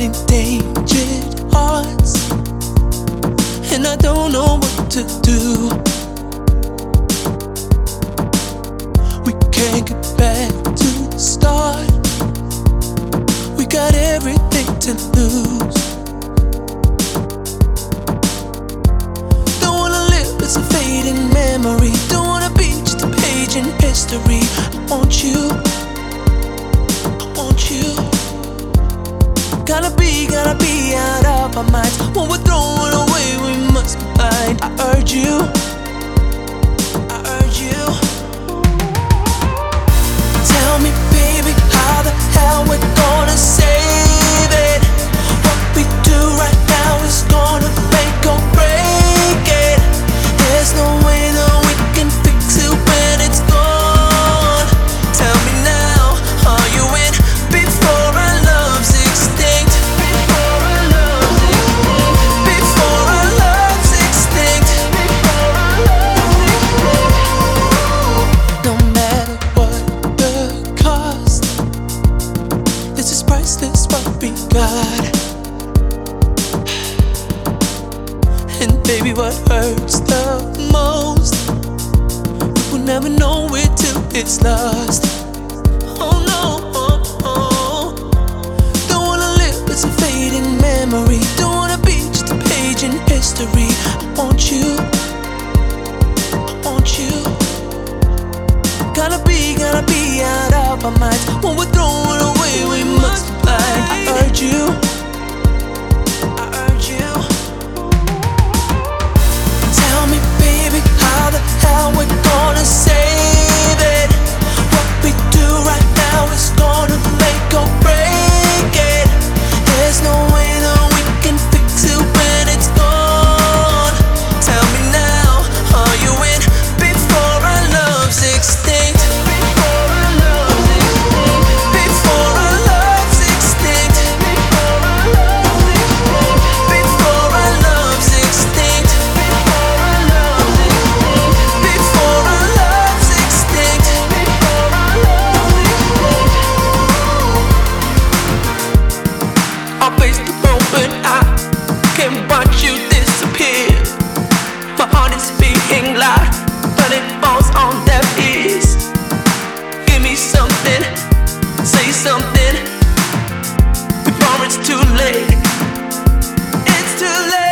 endangered hearts, and I don't know what to do. We can't get back to the start. We got everything to lose. Don't wanna live as a fading memory. Don't wanna be just a page in history. I want you. Gotta be out of our minds. When we're throwing away, we must find. I urge you. Tell me, baby, how the hell we're gonna save it? What we do right now is gonna make or break it. There's no way that we can fix it when it's gone. Tell me now, are you in before our love's extinct? Before our love's extinct. No matter what the cost, this is priceless what we got. And baby, what hurts the most, we will never know it till it's lost. Oh no, don't wanna live as a fading memory. Don't wanna be just a page in history. I want you. Gotta be out of our minds. When we're throwing away, we must find. I urge you. Tell me, baby, how the hell we're gonna save it? What we do right now is gonna make or break it. There's no way that we can fix it when it's gone. Tell me now, are you in before our love's extinct? Before our love's extinct. Before our love's extinct. Before our love's extinct. I'll face the moment I can watch you disappear. My heart is beating loud, but it falls on deaf ears. Give me something, say something before it's too late. It's too late.